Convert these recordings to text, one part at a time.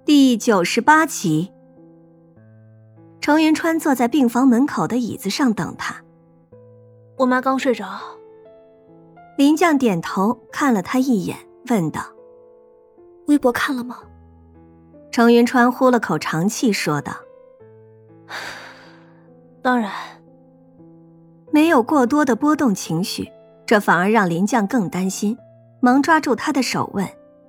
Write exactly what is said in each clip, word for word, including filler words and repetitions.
第九十八集。程云川坐在病房门口的椅子上等他。 我妈刚睡着。 林将点头看了他一眼，问道： 微博看了吗？ 程云川呼了口长气说道： 当然。 没有过多的波动情绪，这反而让林将更担心，忙抓住他的手问：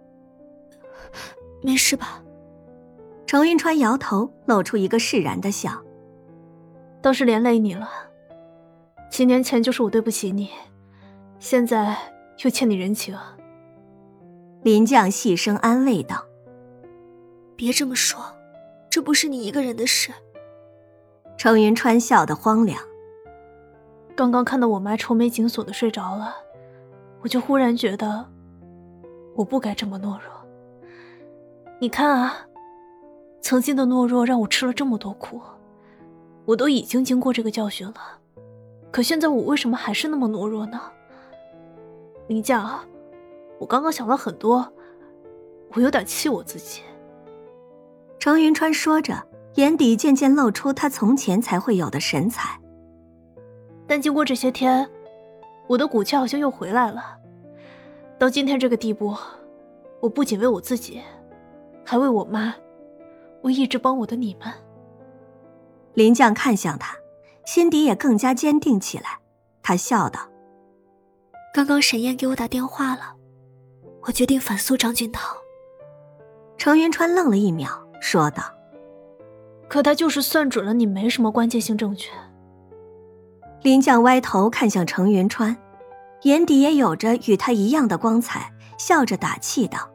没事吧？ 程云川摇头，露出一个释然的笑。 都是连累你了，几年前就是我对不起你，现在又欠你人情。 林将细声安慰道： 别这么说，这不是你一个人的事。 程云川笑得荒凉。 刚刚看到我妈愁眉紧锁的睡着了，我就忽然觉得我不该这么懦弱。你看啊，曾经的懦弱让我吃了这么多苦，我都已经经过这个教训了，可现在我为什么还是那么懦弱呢？林将，我刚刚想了很多，我有点气我自己。 程云川说着，眼底渐渐露出他从前才会有的神采。 但经过这些天，我的骨气好像又回来了。到今天这个地步，我不仅为我自己，还为我妈，为一直帮我的你们。 林将看向他，心底也更加坚定起来。他笑道： 刚刚沈燕给我打电话了，我决定反诉张俊涛。 程云川愣了一秒，说道： 可他就是算准了你没什么关键性证据。 林将歪头看向程云川，眼底也有着与他一样的光彩，笑着打气道：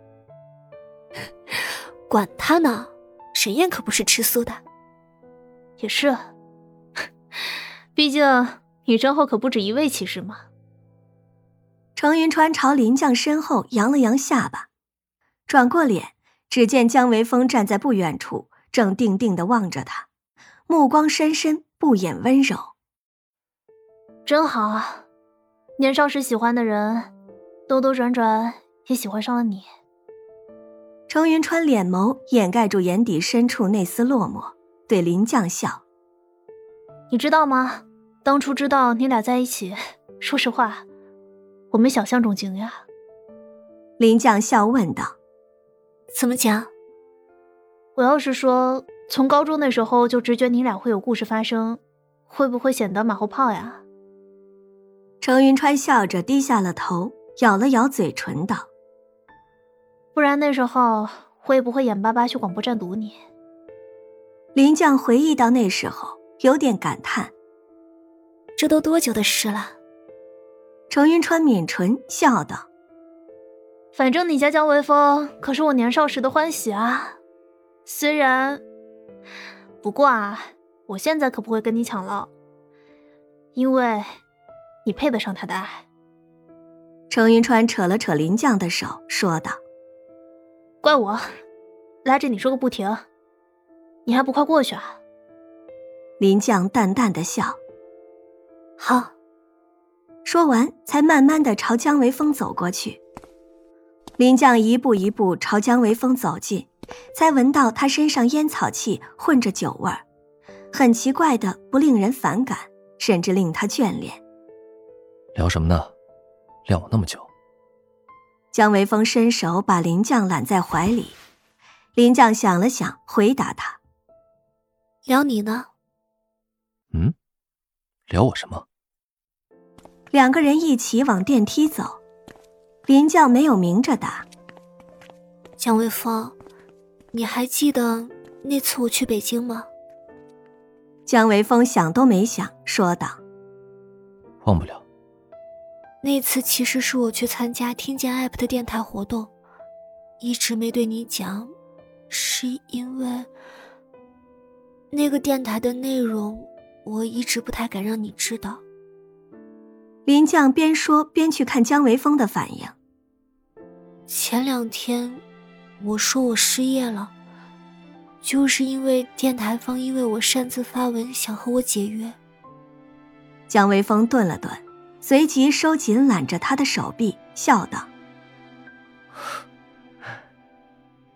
管他呢，沈燕可不是吃素的。 也是，毕竟你身后可不止一位骑士嘛。 程云川朝林将身后扬了扬下巴，转过脸，只见姜维峰站在不远处，正定定地望着他，目光深深，不掩温柔。 真好啊，年少时喜欢的人，兜兜转转也喜欢上了你。 程云川脸眸掩盖住眼底深处那丝落寞，对林将笑： 你知道吗？当初知道你俩在一起，说实话，我没想象中惊讶。 林将笑问道： 怎么讲？ 我要是说从高中那时候就直觉你俩会有故事发生，会不会显得马后炮呀？ 程云川笑着低下了头，咬了咬嘴唇道： 不然那时候会不会眼巴巴去广播站堵你？ 林将回忆到那时候，有点感叹： 这都多久的事了？ 程云川抿唇笑道： 反正你家姜维峰可是我年少时的欢喜啊。虽然不过啊，我现在可不会跟你抢了，因为你配得上他的爱。 程云川扯了扯林将的手，说道： 怪我拉着你说个不停，你还不快过去啊？ 林将淡淡的笑： 好。 说完才慢慢的朝姜维峰走过去。林将一步一步朝姜维峰走近，才闻到他身上烟草气混着酒味儿，很奇怪的不令人反感，甚至令他眷恋。 聊什么呢？聊我那么久。 姜维峰伸手把林将揽在怀里，林将想了想，回答他： 聊你呢。 嗯？聊我什么？ 两个人一起往电梯走，林将没有明着答： 姜维峰，你还记得那次我去北京吗？ 姜维峰想都没想，说道： 忘不了。 那次其实是我去参加听见 app 的电台活动，一直没对你讲，是因为那个电台的内容我一直不太敢让你知道。 林将边说边去看姜维峰的反应。 前两天我说我失业了，就是因为电台方因为我擅自发文想和我解约。 姜维峰顿了顿，随即收紧揽着他的手臂，笑道：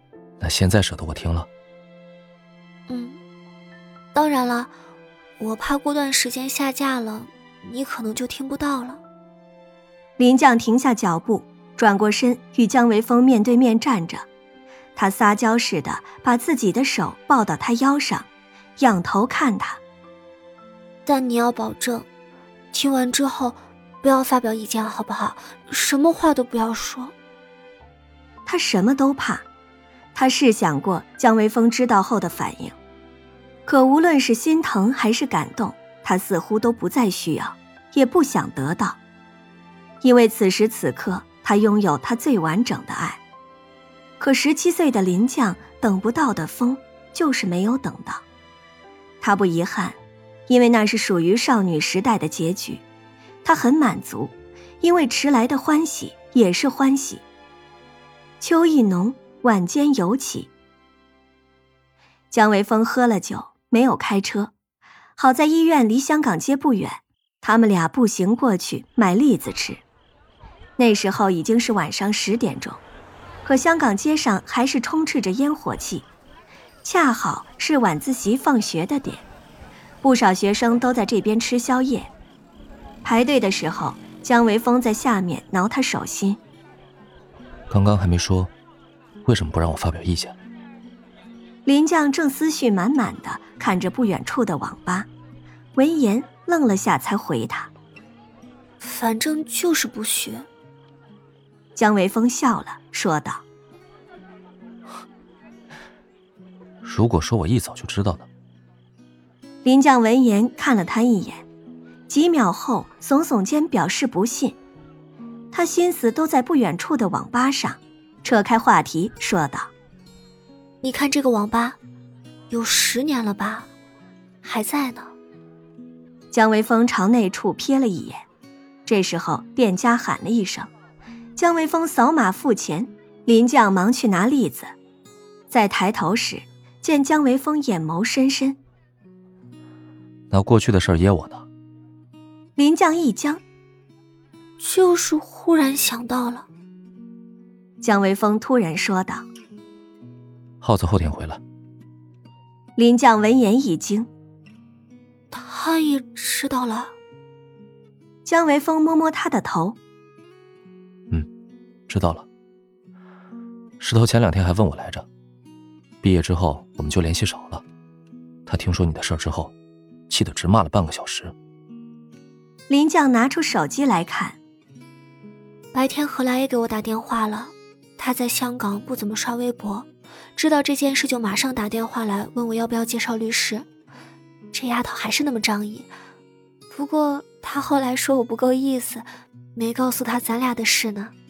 那现在舍得我听了？ 嗯，当然了，我怕过段时间下架了，你可能就听不到了。 林将停下脚步，转过身与姜维峰面对面站着，他撒娇似的把自己的手抱到他腰上，仰头看他。 但你要保证，听完之后不要发表意见，好不好？什么话都不要说。 他什么都怕，他试想过姜维峰知道后的反应，可无论是心疼还是感动，他似乎都不再需要，也不想得到，因为此时此刻他拥有他最完整的爱。可十七岁的林将等不到的风，就是没有等到。他不遗憾，因为那是属于少女时代的结局。他很满足，因为迟来的欢喜也是欢喜。秋意浓，晚间犹起。姜维峰喝了酒，没有开车，好在医院离香港街不远，他们俩步行过去买栗子吃。那时候已经是晚上十点钟，可香港街上还是充斥着烟火气，恰好是晚自习放学的点，不少学生都在这边吃宵夜。排队的时候，姜维峰在下面挠他手心。 刚刚还没说，为什么不让我发表意见？ 林将正思绪满满的看着不远处的网吧，闻言愣了下才回他。 反正就是不学。 姜维峰笑了，说道： 如果说我一早就知道的。 林将闻言看了他一眼，几秒后耸耸肩表示不信。他心思都在不远处的网吧上，扯开话题说道： 你看这个网吧有十年了吧，还在呢。 姜维峰朝内处瞥了一眼，这时候店家喊了一声，姜维峰扫码付钱，林将忙去拿栗子。再抬头时，见姜维峰眼眸深深。 拿过去的事儿噎我呢？ 林将一僵， 就是忽然想到了。 姜维峰突然说道： 耗子后天回来。 林将闻言一惊， 他也知道了。 姜维峰摸摸他的头， 嗯，知道了。石头前两天还问我来着，毕业之后我们就联系少了。他听说你的事儿之后，气得直骂了半个小时。 林将拿出手机来看， 白天何来也给我打电话了，他在香港不怎么刷微博，知道这件事就马上打电话来问我要不要介绍律师。这丫头还是那么仗义，不过她后来说我不够意思，没告诉她咱俩的事呢。